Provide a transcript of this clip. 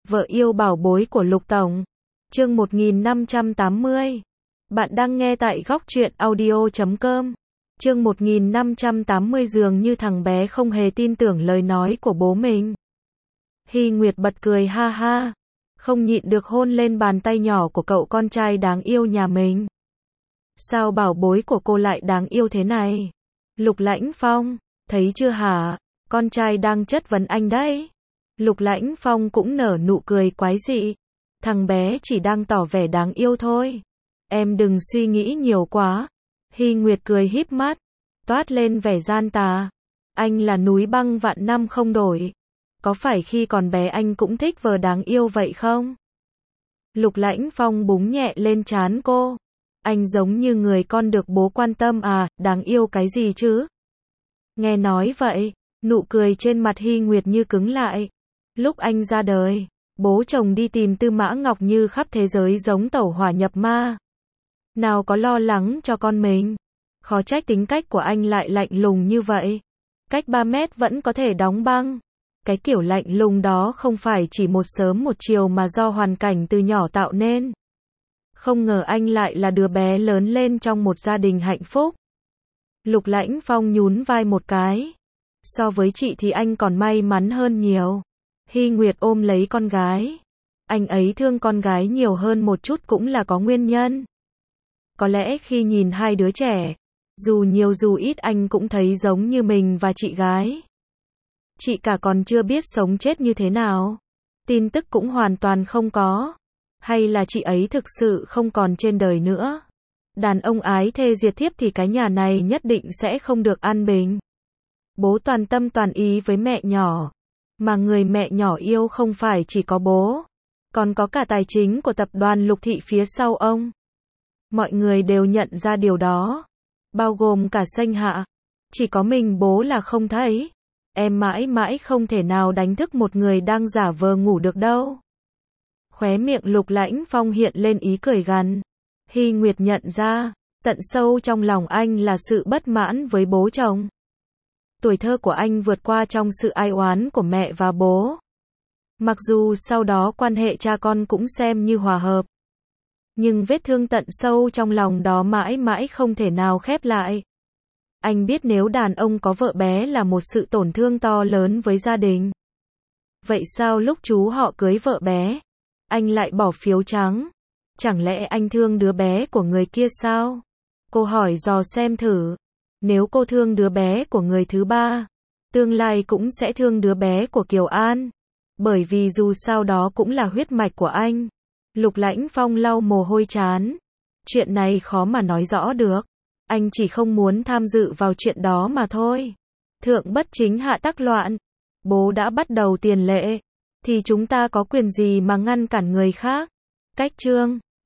Vợ yêu bảo bối của Lục Tổng. Chương 1580. Bạn đang nghe tại góc truyện audio.com. Chương 1580 dường như thằng bé không hề tin tưởng lời nói của bố mình. Hy Nguyệt bật cười ha ha, không nhịn được hôn lên bàn tay nhỏ của cậu con trai đáng yêu nhà mình. Sao bảo bối của cô lại đáng yêu thế này? Lục Lãnh Phong, thấy chưa hả? Con trai đang chất vấn anh đấy. Lục Lãnh Phong cũng nở nụ cười quái dị. Thằng bé chỉ đang tỏ vẻ đáng yêu thôi. Em đừng suy nghĩ nhiều quá. Hy Nguyệt cười híp mắt, toát lên vẻ gian tà. Anh là núi băng vạn năm không đổi. Có phải khi còn bé anh cũng thích vợ đáng yêu vậy không? Lục Lãnh Phong búng nhẹ lên trán cô. Anh giống như người con được bố quan tâm à, đáng yêu cái gì chứ? Nghe nói vậy, nụ cười trên mặt Hy Nguyệt như cứng lại. Lúc anh ra đời, bố chồng đi tìm Tư Mã Ngọc Như khắp thế giới giống tẩu hỏa nhập ma. Nào có lo lắng cho con mình. Khó trách tính cách của anh lại lạnh lùng như vậy. Cách 3 mét vẫn có thể đóng băng. Cái kiểu lạnh lùng đó không phải chỉ một sớm một chiều mà do hoàn cảnh từ nhỏ tạo nên. Không ngờ anh lại là đứa bé lớn lên trong một gia đình hạnh phúc. Lục Lãnh Phong nhún vai một cái. So với chị thì anh còn may mắn hơn nhiều. Hy Nguyệt ôm lấy con gái. Anh ấy thương con gái nhiều hơn một chút cũng là có nguyên nhân. Có lẽ khi nhìn hai đứa trẻ, dù nhiều dù ít anh cũng thấy giống như mình và chị gái. Chị cả còn chưa biết sống chết như thế nào. Tin tức cũng hoàn toàn không có. Hay là chị ấy thực sự không còn trên đời nữa. Đàn ông ái thê diệt thiếp thì cái nhà này nhất định sẽ không được an bình. Bố toàn tâm toàn ý với mẹ nhỏ. Mà người mẹ nhỏ yêu không phải chỉ có bố. Còn có cả tài chính của tập đoàn Lục Thị phía sau ông. Mọi người đều nhận ra điều đó. Bao gồm cả Sanh Hạ. Chỉ có mình bố là không thấy. Em mãi mãi không thể nào đánh thức một người đang giả vờ ngủ được đâu. Khóe miệng Lục Lãnh Phong hiện lên ý cười gằn. Hy Nguyệt nhận ra, tận sâu trong lòng anh là sự bất mãn với bố chồng. Tuổi thơ của anh vượt qua trong sự ai oán của mẹ và bố. Mặc dù sau đó quan hệ cha con cũng xem như hòa hợp. Nhưng vết thương tận sâu trong lòng đó mãi mãi không thể nào khép lại. Anh biết nếu đàn ông có vợ bé là một sự tổn thương to lớn với gia đình. Vậy sao lúc chú họ cưới vợ bé, anh lại bỏ phiếu trắng? Chẳng lẽ anh thương đứa bé của người kia sao? Cô hỏi dò xem thử. Nếu cô thương đứa bé của người thứ ba, tương lai cũng sẽ thương đứa bé của Kiều An. Bởi vì dù sao đó cũng là huyết mạch của anh. Lục Lãnh Phong lau mồ hôi trán. Chuyện này khó mà nói rõ được. Anh chỉ không muốn tham dự vào chuyện đó mà thôi. Thượng bất chính hạ tắc loạn. Bố đã bắt đầu tiền lệ. Thì chúng ta có quyền gì mà ngăn cản người khác? Cách chương